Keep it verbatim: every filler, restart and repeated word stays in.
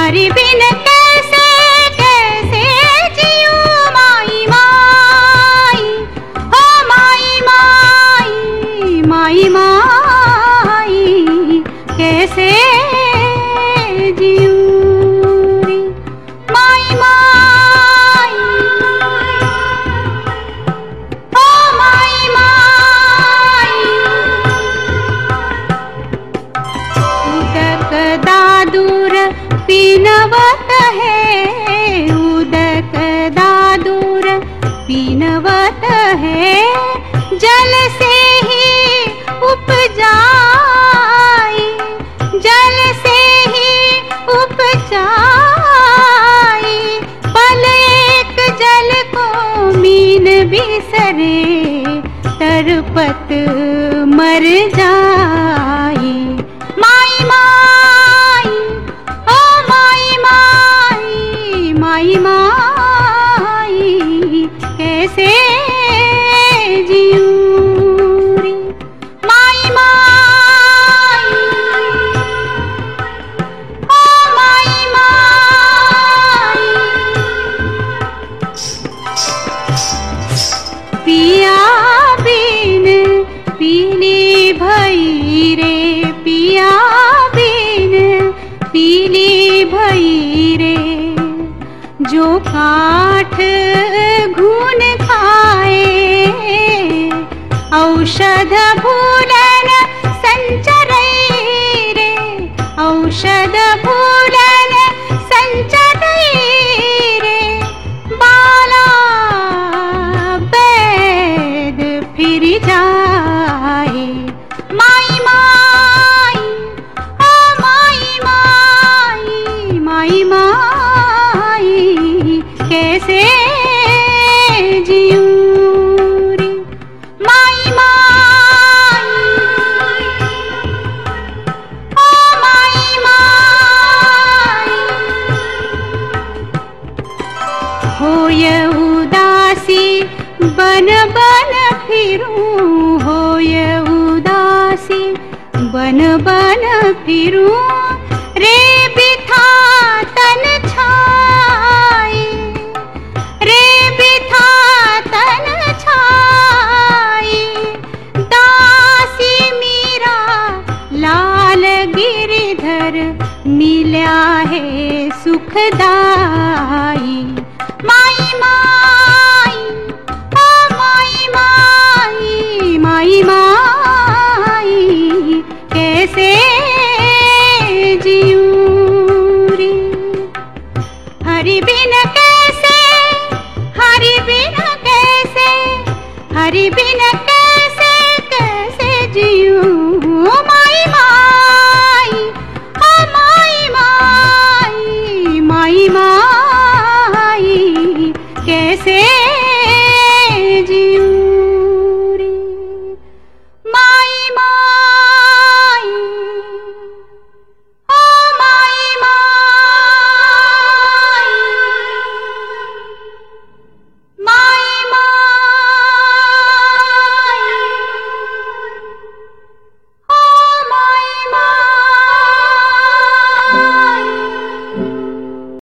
तुम्हारी बिन कैसे कैसे जियूं माई माई, हो माई माई माई माई कैसे जियूं रे माई माई, हो माई माई। उदक दादूर पीनवत है, उदक दादूर पीनवत है, जल से ही उपजाई, जल से ही उपजाई। पल एक जल को मीन बिसरे, तरपत मर जाई माई माई, ओ माई माई माई माई कैसे जियूं रे माई माई, ओ माई माई। पिया बिन पीली भई रे, पिया बिन पीली भई रे, जो काठ घून खाए, औषध भूलन संचरई रे, औषध भूलन संचरई रे। बाला बैद फिर जाए माई माई, ओ माई माई माई माई कैसे जियूं रे माई माई, ओ माई माई। होय उदासी बन बन फिरूं, होय उदासी बन बन फिरूं, रे बिथा तन छाई, रे बिथा तन छाई। दासी मीरा लाल गिरधर मिल्या है सुखदाई माई माई।